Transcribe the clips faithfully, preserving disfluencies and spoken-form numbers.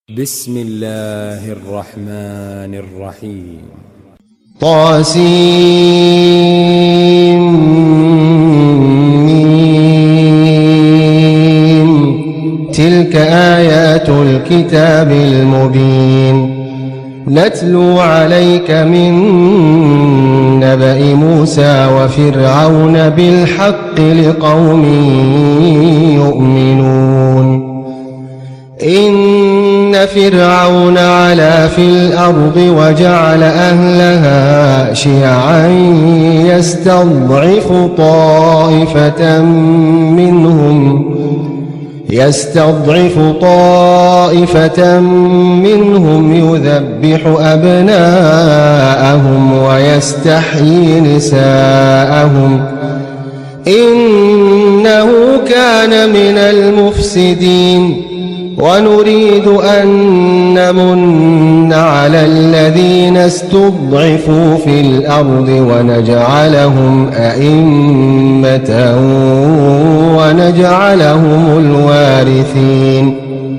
بسم الله الرحمن الرحيم. طاسيم. تلك آيات الكتاب المبين. نتلو عليك من نبأ موسى وفرعون بالحق لقوم يؤمنون. إن فرعون علا في الأرض وجعل أهلها شيعا يستضعف طائفة منهم يستضعف طائفة منهم يذبح أبناءهم ويستحيي نساءهم إنه كان من المفسدين. ونريد أن نمن على الذين استضعفوا في الأرض ونجعلهم أئمة ونجعلهم الوارثين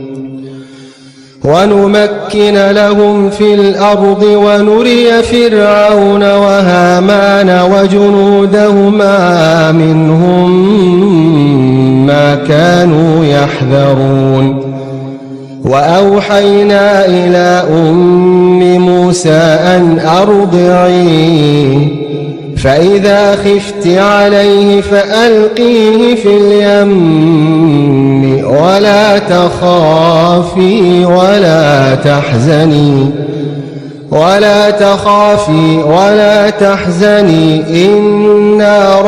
ونمكن لهم في الأرض ونري فرعون وهامان وجنودهما منهم ما كانوا يحذرون. وأوحينا إلى أم موسى أن أرضعيه فإذا خفت عليه فألقيه في اليم ولا تخافي ولا تحزني ولا تخافي ولا تحزني إنا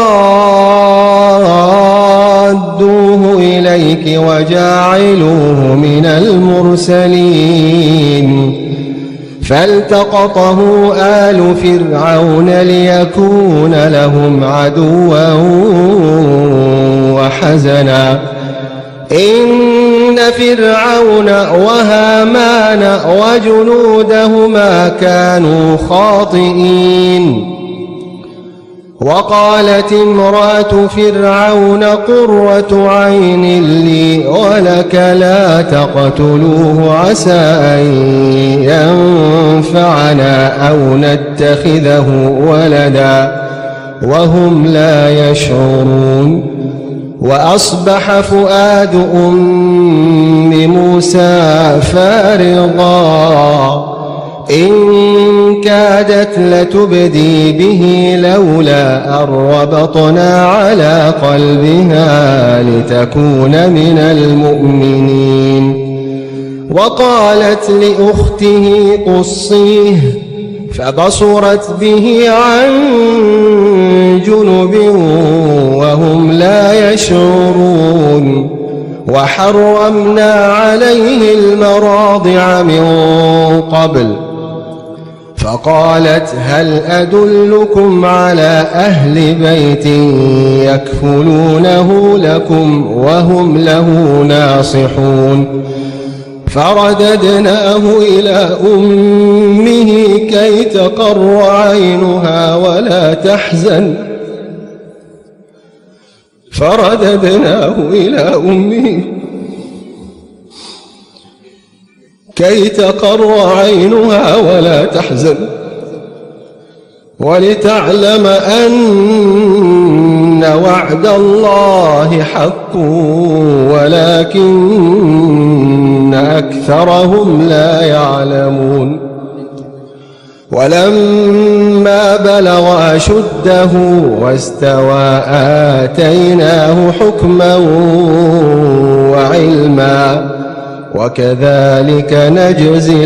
رادوه إليك وجاعلوه من المرسلين. فالتقطه آل فرعون ليكون لهم عدوا وحزنا إن فرعون وهامان وجنودهما كانوا خاطئين. وقالت امرأة فرعون قرة عين لي ولك لا تقتلوه عسى أن ينفعنا أو نتخذه ولدا وهم لا يشعرون. وأصبح فؤاد أم موسى فارغا إن كادت لتبدي به لولا أن ربطنا على قلبها لتكون من المؤمنين. وقالت لأخته قصيه فبصرت به عن جنب وهم لا يشعرون. وحرمنا عليه المراضع من قبل فقالت هل أدلكم على أهل بيت يكفلونه لكم وهم له ناصحون. فرددناه إلى أمه كي تقر عينها ولا تحزن فرددناه إلى أمه كي تقر عينها ولا تحزن ولتعلم أن وعد الله حق ولكن أكثرهم لا يعلمون. ولما بلغ أشده واستوى آتيناه حكما وعلما وكذلك نجزي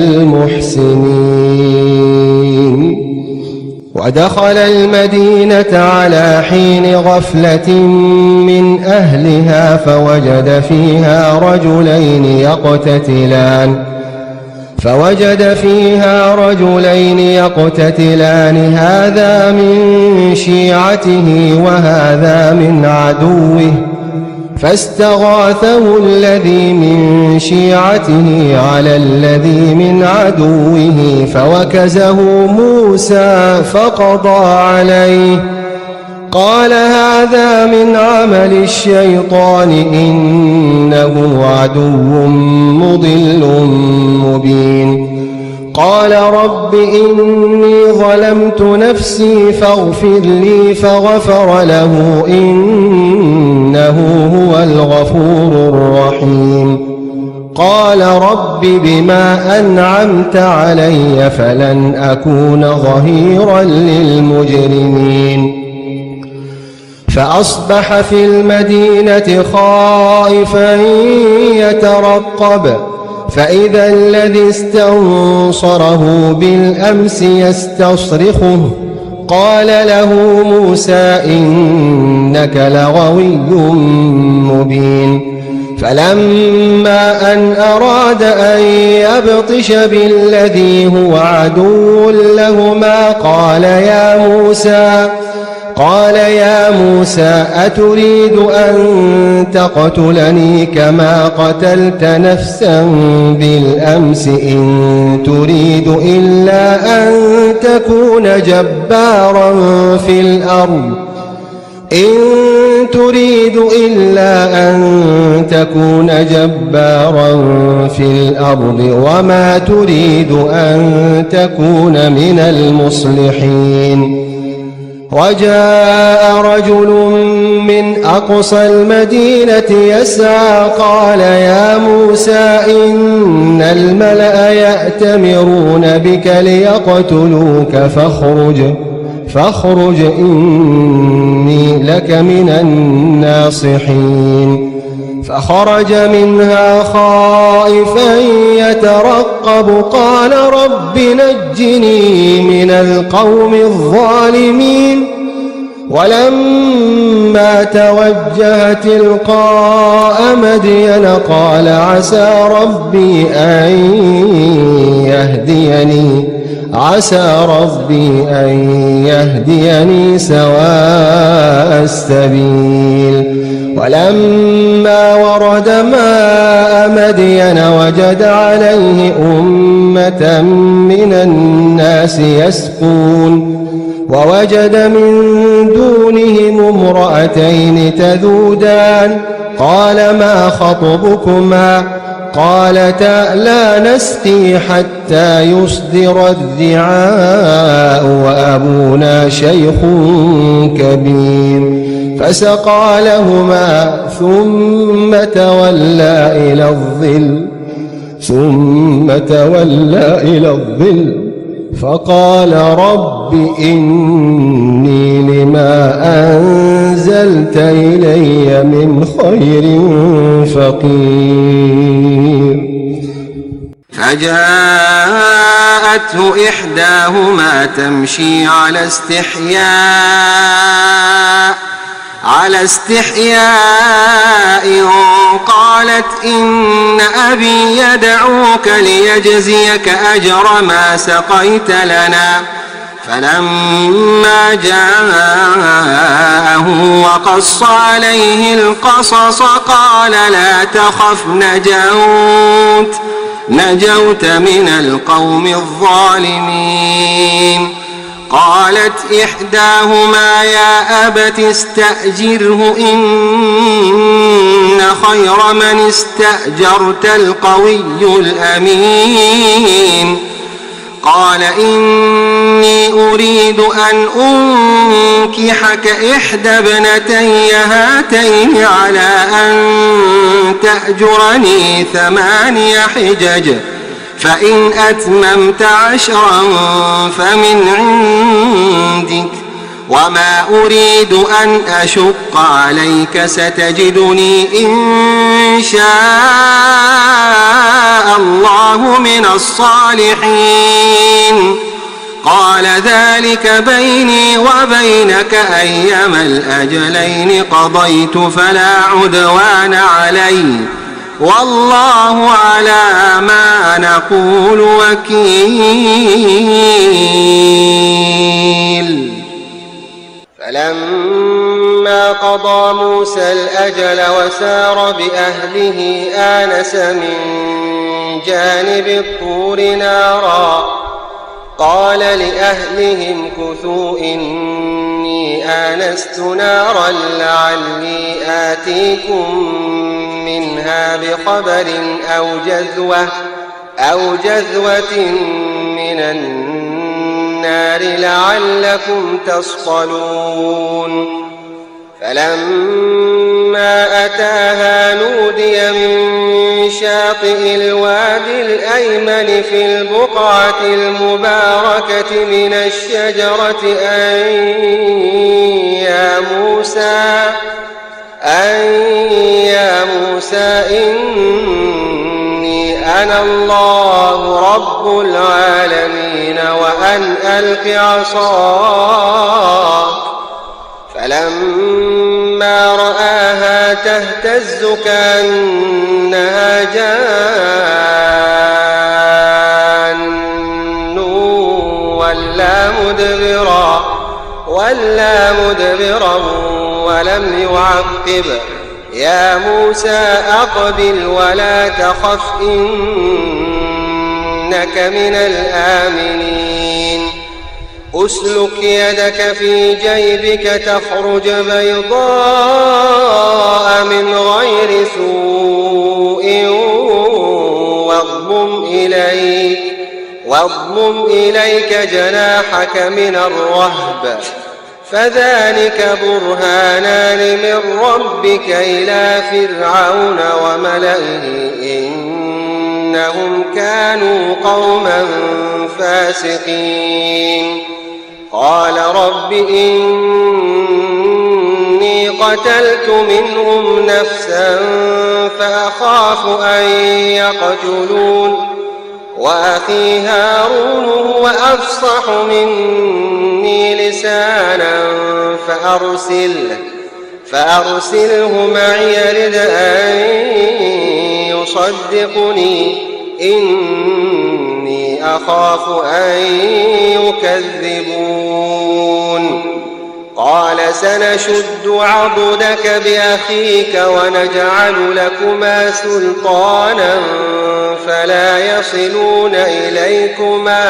المحسنين. ودخل المدينة على حين غفلة من أهلها فوجد فيها رجلين يقتتلان فوجد فيها رجلين يقتتلان هذا من شيعته وهذا من عدوه فاستغاثه الذي من شيعته على الذي من عدوه فوكزه موسى فقضى عليه قال هذا من عمل الشيطان إنه عدو مضل مبين. قال رب إني ظلمت نفسي فاغفر لي فغفر له إنه هو الغفور الرحيم. قال رب بما أنعمت علي فلن أكون ظهيرا للمجرمين. فأصبح في المدينة خائفا يترقب فإذا الذي استنصره بالأمس يستصرخه قال له موسى إنك لغوي مبين. فلما أن أراد أن يبطش بالذي هو عدو لهما قال يا موسى قال يا موسى أتريد أن تقتلني كما قتلت نفسا بالأمس إن تريد إلا أن تكون جبارا في الأرض إن تريد إلا أن تكون جبارا في الأرض وما تريد أن تكون من المصلحين. وجاء رجل من أقصى المدينة يسعى قال يا موسى إن الملأ يأتمرون بك ليقتلوك فاخرج فاخرج إني لك من الناصحين. فخرج منها خائفا يترقب قال رب نجني من القوم الظالمين. ولما توجه تلقاء مدين قال عسى ربي أن يهديني عسى ربي أن يهديني سواء السبيل. ولما ورد ماء مدين وجد عليه أمة من الناس يسقون ووجد من دونهم امرأتين تذودان قال ما خطبكما قالتا لا نسقي حتى يصدر الرعاء وأبونا شيخ كبير. فسقى لهما ثم تولى إلى الظل ثم تولى إلى الظل فقال رب إني لما أنزلت إلي من خير فقير. فجاءته إحداهما تمشي على استحياء على استحياء قالت إن أبي يدعوك ليجزيك أجر ما سقيت لنا. فلما جاءه وقص عليه القصص قال لا تخف نجوت نجوت من القوم الظالمين. قالت إحداهما يا أبت استأجره إن خير من استأجرت القوي الأمين. قال إني أريد أن أنكحك إحدى ابنتي هاتين على أن تأجرني ثماني حجج فإن أتممت عشرا فمن عندك وما أريد أن أشق عليك ستجدني إن شاء الله من الصالحين. قال ذلك بيني وبينك أيما الأجلين قضيت فلا عدوان علي والله على ما نقول وكيل. فلما قضى موسى الأجل وسار بأهله آنس من جانب الطور نارا قال لأهلهم كثوا إني آنست نارا لعلي آتيكم منها بخبر أو جذوة, أو جذوة من النار لعلكم تصطلون. فلما أتاها نودي من شاطئ الوادي الأيمن في البقعة المباركة من الشجرة أن يا موسى, أن يا موسى إني أنا الله رب العالمين وأن ألق عصاك. فلما رآها تهتز كأنها جان ولا مدبرا, ولا مدبرا ولم يعقب. يا موسى أقبل ولا تخف إنك من الآمنين. أسلك يدك في جيبك تخرج بيضاء من غير سوء واضمم إليك, واضمم إليك جناحك من الرهب فذلك برهانان من ربك إلى فرعون وملئه إنهم كانوا قوما فاسقين. قال رب إني قتلت منهم نفسا فأخاف أن يقتلون وأخي هارون هو أفصح مني لسانا فأرسله, فأرسله معي يرد أن يصدقني إني أخاف أن يكذبون. قال سنشد عضدك بأخيك ونجعل لكما سلطانا فلا يصلون إليكما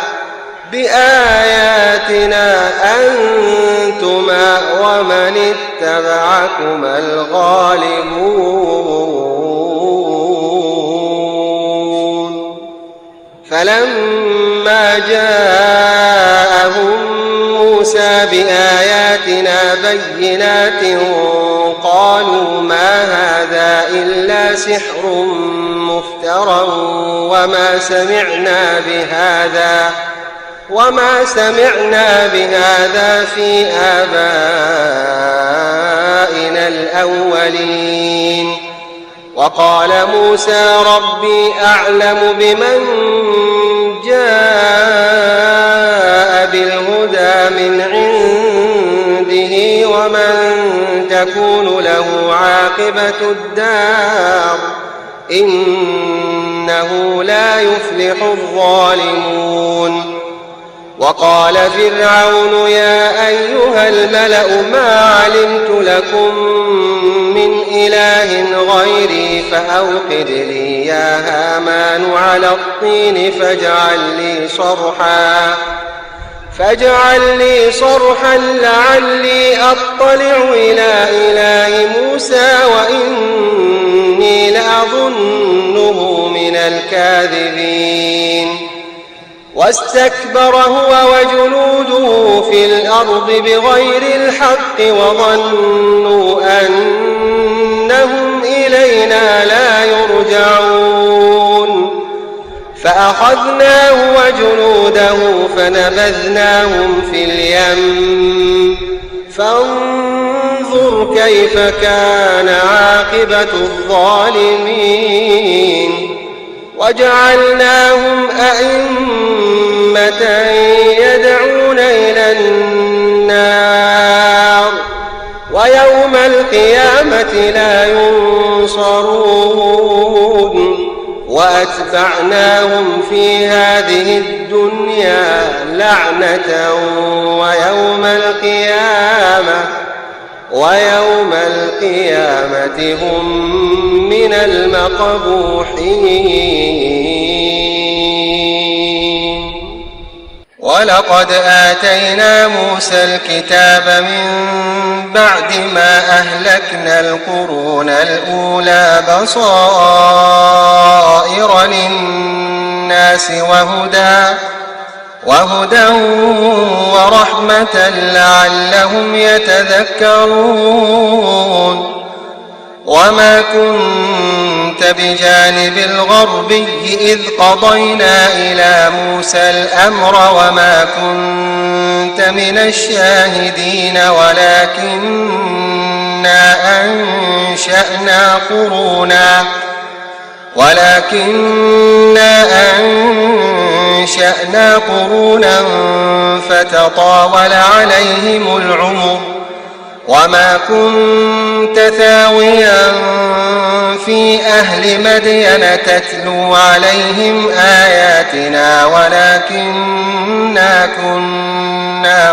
بآياتنا أنتما ومن اتبعكما الغالبون. فلما جاءهم موسى بآياتنا بينات قالوا ما هذا إلا سحر مفترى وما سمعنا بهذا وما سمعنا بهذا في آبائنا الأولين. وقال موسى ربي أعلم بمن جاء بالهدى من عنده ومن تكون له عاقبة الدار إنه لا يفلح الظالمون. وقال فرعون يا أيها الملأ ما علمت لكم من إله غيري فأوقد لي يا هامان على الطين فاجعل لي صرحا فاجعل لي صرحا لعلي أطلع إلى إله موسى وإني لأظنه من الكاذبين. واستكبر هو وجنوده في الأرض بغير الحق وظنوا أنهم إلينا لا يرجعون. فأخذناه وجنوده فنبذناهم في اليم فانظر كيف كان عاقبة الظالمين. وجعلناهم أئمة يدعون إلى النار ويوم القيامة لا ينصرون. وأتبعناهم في هذه الدنيا لعنة ويوم القيامة ويوم القيامة هم من المقبوحين. ولقد آتينا موسى الكتاب من بعد ما أهلكنا القرون الأولى بصائر للناس وهدى وهدى ورحمة لعلهم يتذكرون وما كنت بجانب الغربي إذ قضينا إلى موسى الأمر وما كنت من الشاهدين ولكننا أنشأنا قرونا ولكننا أنشأنا قرونا فتطاول عليهم العمر وما كنت ثاويا في أهل مدين تتلو عليهم آياتنا ولكننا كنا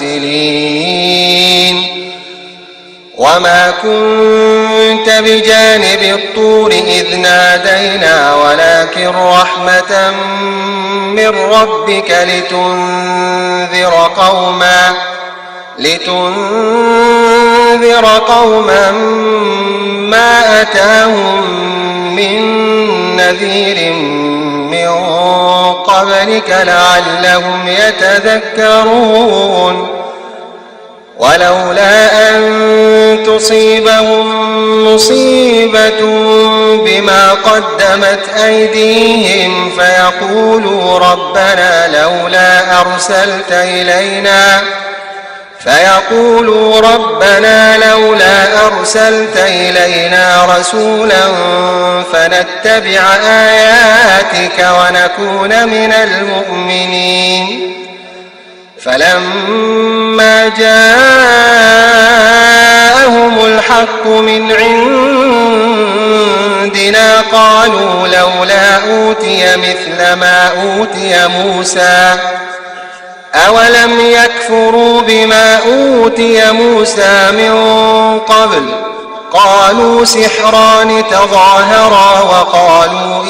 مرسلين وما كنت بجانب الطور إذ نادينا ولكن رحمة من ربك لتنذر قوما لتنذر قوما ما أتاهم من نذير من قبلك لعلهم يتذكرون ولولا أن تصيبهم مصيبة بما قدمت أيديهم فيقولوا ربنا لولا أرسلت إلينا فيقولوا ربنا لولا أرسلت إلينا رسولا فنتبع آياتك ونكون من المؤمنين فلما جاءهم الحق من عندنا قالوا لولا أوتي مثل ما أوتي موسى أولم يكفروا بما أوتي موسى من قبل قالوا سحران تظاهرا وقالوا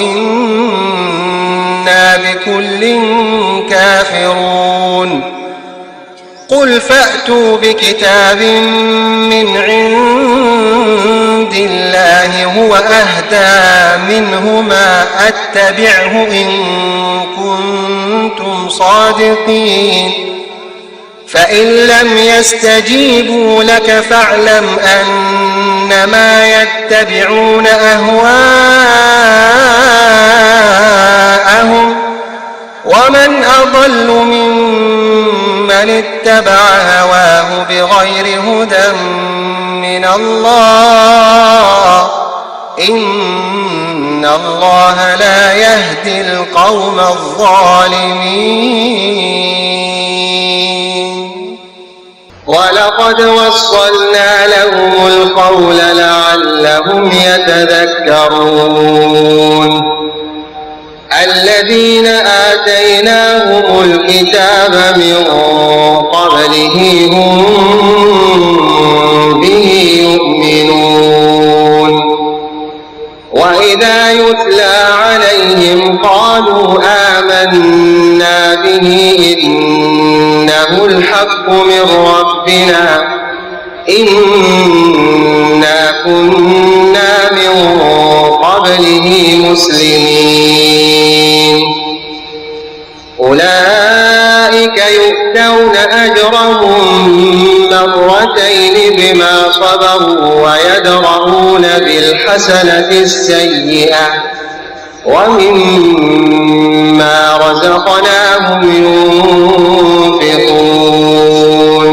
إنا بكل كافرون قل فأتوا بكتاب من عند الله هو أهدى منهما أتبعه إن كنتم صادقين فإن لم يستجيبوا لك فاعلم أنما يتبعون أهواءهم ومن أضل ممن اتبع هواه بغير هدى من الله إن الله لا يهدي القوم الظالمين ولقد وصلنا لهم القول لعلهم يتذكرون الذين آتيناهم الكتاب من قبله هم به يؤمنون وإذا يتلى عليهم قالوا آمنا به إنه الحق من ربنا إنا كنا من قبله مسلمين أولئك يؤتون أجرهم مرتين بما صبروا ويدرؤون بالحسنة السيئة ومما رزقناهم ينفقون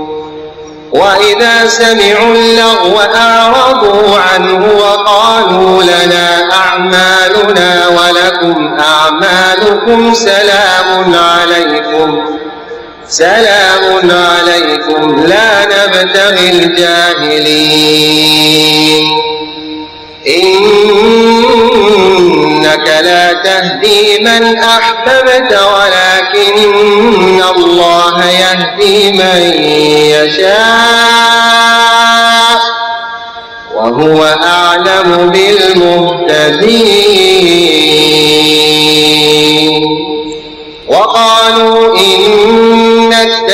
وإذا سمعوا اللغو أعرضوا عنه وقالوا لنا أعمالنا ولكم أعمالكم سلام عليكم سلام عليكم لا نبتغي الجاهلين إنك لا تهدي من أحببت ولكن الله يهدي من يشاء وهو أعلم بالمهتدين وقالوا إن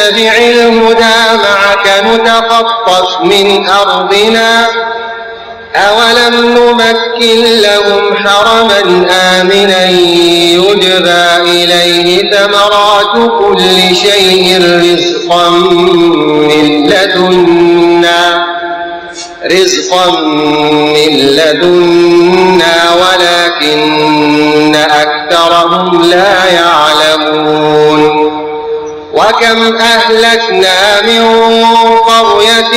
نتبع الهدى معك نتخطف من أرضنا أولم نمكن لهم حرما آمنا يجبى إليه ثمرات كل شيء رزقا من لدنا رزقا من لدنا ولكن أكثرهم لا يعلمون وكم أهلكنا من قرية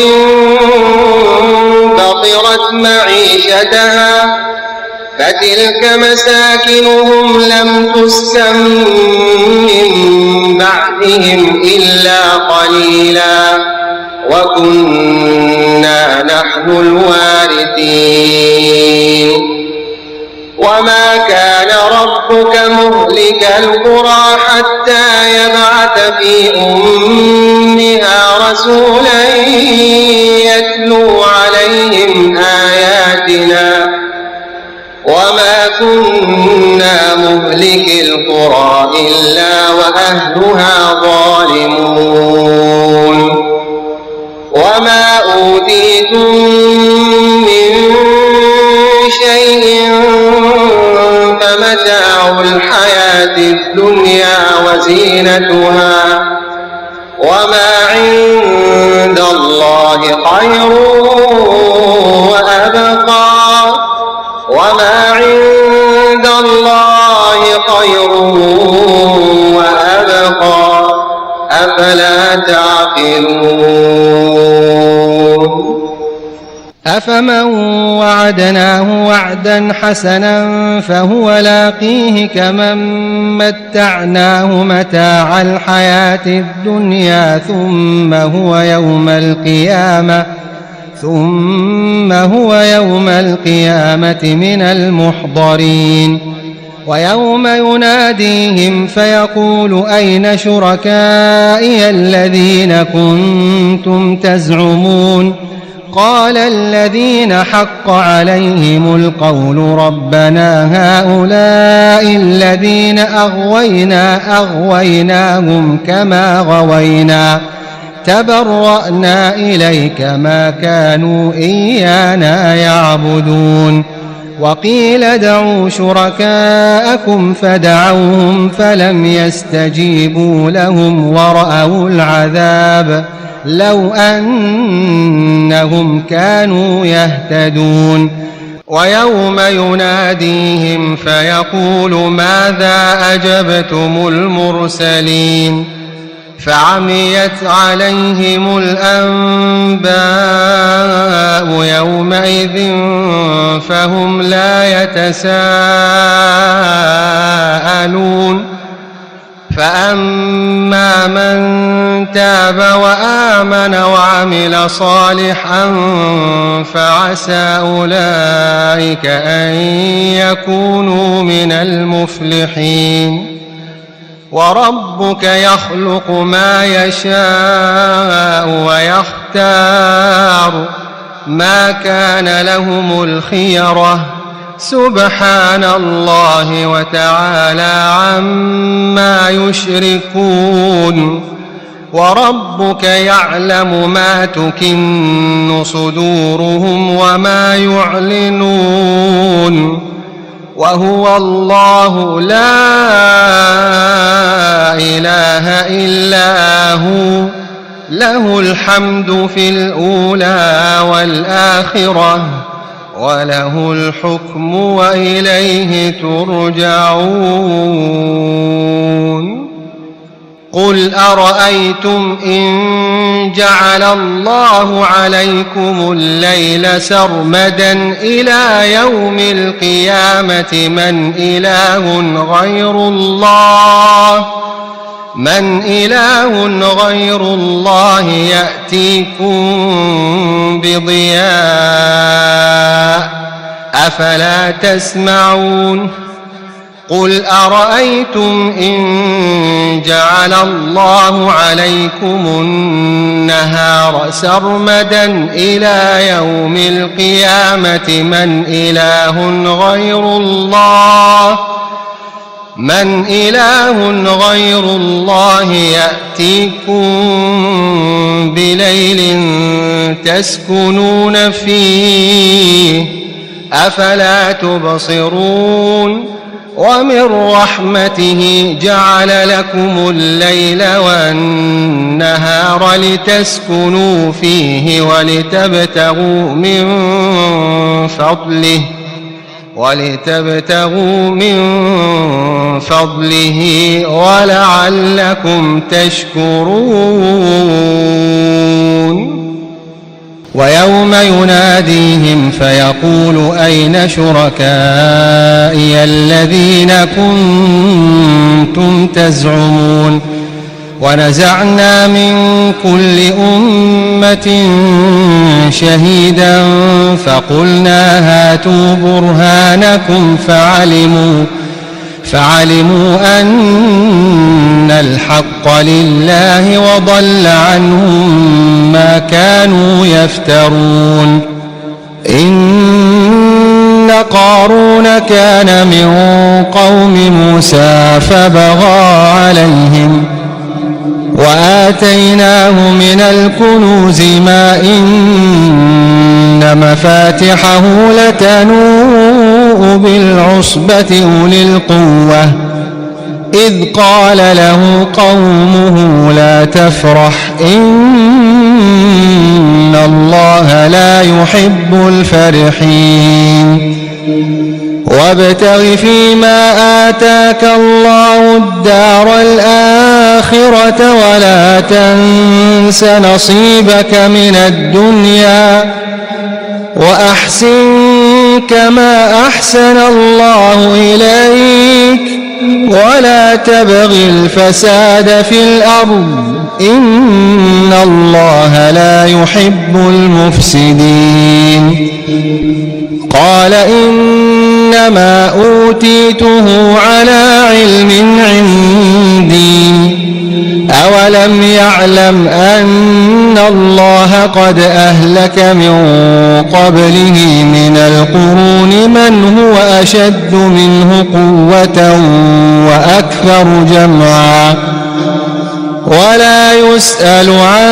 بطرت معيشتها فتلك مساكنهم لم تسكن من بعدهم إلا قليلا وكنا نحن الوارثين وما كان ربك مهلك القرى حتى يبعث في أمها رسولا يتلو عليهم آياتنا وما كنا مهلك القرى إلا وأهلها ظالمون وما أوتيتم من شيء فمتاع الحياة الدنيا وزينتها وما عند الله خير وأبقى وما عند الله خير وأبقى أفلا تعقلون أفمن وعدناه وعدا حسنا فهو لاقيه كمن متعناه متاع الحياة الدنيا ثم هو يوم القيامة ثم هو يوم القيامة من المحضرين ويوم يناديهم فيقول أين شركائي الذين كنتم تزعمون قال الذين حق عليهم القول ربنا هؤلاء الذين أغوينا أغويناهم كما غوينا تبرأنا إليك ما كانوا إيانا يعبدون وقيل ادعوا شركاءكم فدعوهم فلم يستجيبوا لهم ورأوا العذاب لو أنهم كانوا يهتدون ويوم يناديهم فيقول ماذا أجبتم المرسلين فعميت عليهم الأنباء يومئذ فهم لا يتساءلون فأما من تاب وآمن وعمل صالحا فعسى أولئك أن يكونوا من المفلحين وربك يخلق ما يشاء ويختار ما كان لهم الخيرة سبحان الله وتعالى عما يشركون وربك يعلم ما تكن صدورهم وما يعلنون وهو الله لا إله إلا هو له الحمد في الأولى والآخرة وله الحكم وإليه ترجعون قل أرأيتم إن جعل الله عليكم الليل سرمدا إلى يوم القيامة من إله غير الله من إله غير الله يأتيكم بضياء أفلا تسمعون قل أرأيتم إن جعل الله عليكم النهار سرمدا إلى يوم القيامة من إله غير الله من إله غير الله يأتيكم بليل تسكنون فيه أفلا تبصرون ومن رحمته جعل لكم الليل والنهار لتسكنوا فيه ولتبتغوا من فضله ولتبتغوا من فضله ولعلكم تشكرون ويوم يناديهم فيقول أين شركائي الذين كنتم تزعمون ونزعنا من كل أمة شهيدا فقلنا هاتوا برهانكم فعلموا فعلموا أن الحق لله وضل عنهم ما كانوا يفترون إن قارون كان من قوم موسى فبغى عليهم وآتيناه من الكنوز ما إن مفاتحه لتنوء بالعصبة أولي القوة إذ قال له قومه لا تفرح إن الله لا يحب الفرحين وابتغ فيما آتاك الله الدار الآخرة ولا تنس نصيبك من الدنيا وأحسن كما أحسن الله إليك ولا تبغ الفساد في الأرض إن الله لا يحب المفسدين قال إنما أوتيته على علم عندي أولم يعلم أن الله قد أهلك من قبله من القرون من هو أشد منه قوة وأكثر جمعا ولا يسأل عن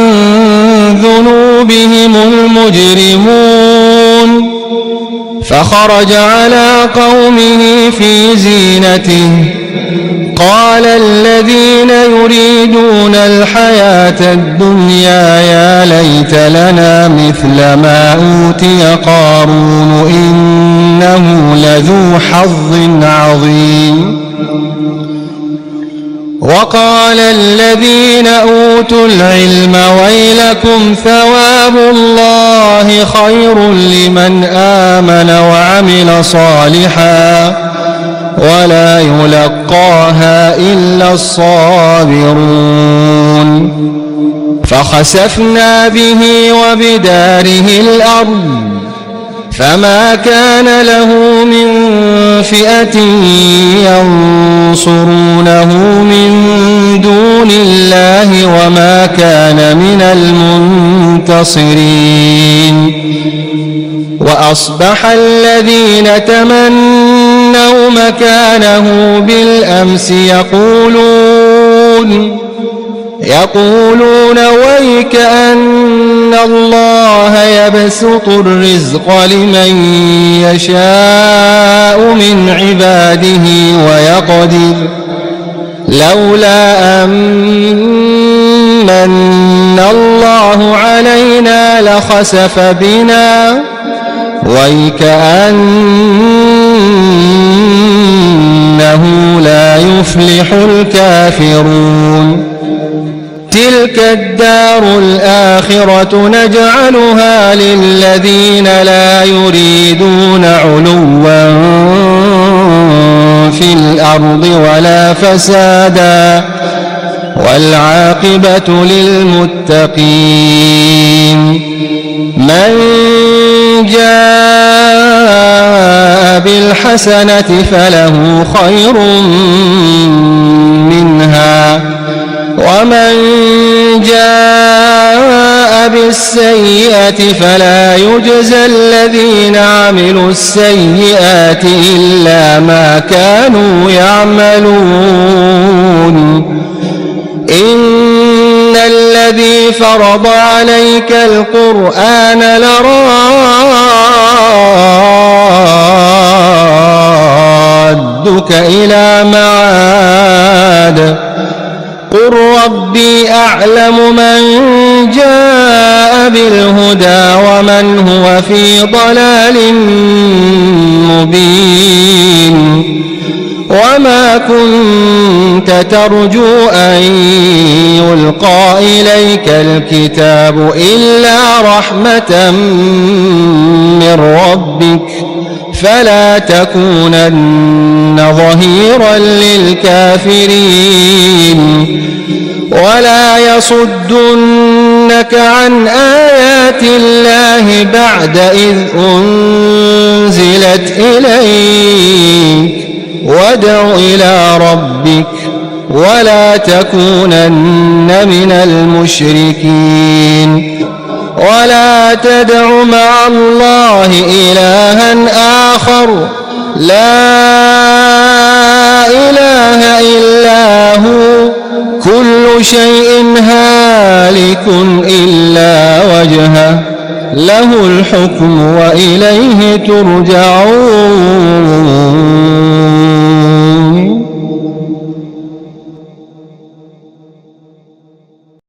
ذنوبهم المجرمون فخرج على قومه في زينته قال الذين يريدون الحياة الدنيا يا ليت لنا مثل ما أوتي قارون إنه لذو حظ عظيم وقال الذين أوتوا العلم ويلكم ثواب الله خير لمن آمن وعمل صالحا ولا يلقاها إلا الصابرون فخسفنا به وبداره الأرض فما كان له من فئة ينصرونه من دون الله وما كان من المنتصرين وأصبح الذين تمنوا مكانه بالأمس يقولون يقولون ويك أن الله يبسط الرزق لمن يشاء من عباده ويقدر لولا أمن الله علينا لخسف بنا ويكأنه لا يفلح الكافرون تلك الدار الآخرة نجعلها للذين لا يريدون علوا في الأرض ولا فسادا والعاقبة للمتقين من جاء بالحسنة فله خير منها ومن جاء بالسيئة السيئة فلا يجزى الذين عملوا السيئات إلا ما كانوا يعملون إن الذي فرض عليك القرآن لرادك إلى معاد قل ربي أعلم من جاء بالهدى ومن هو في ضلال مبين وما كنت ترجو أن يلقى إليك الكتاب إلا رحمة من ربك فلا تكونن ظهيرا للكافرين ولا يصدنك عن آيات الله بعد إذ أنزلت إليك وادع إلى ربك ولا تكونن من المشركين ولا تدع مع الله إلها آخر لا إله إلا هو كل شيء هالك إلا وجهه له الحكم وإليه ترجعون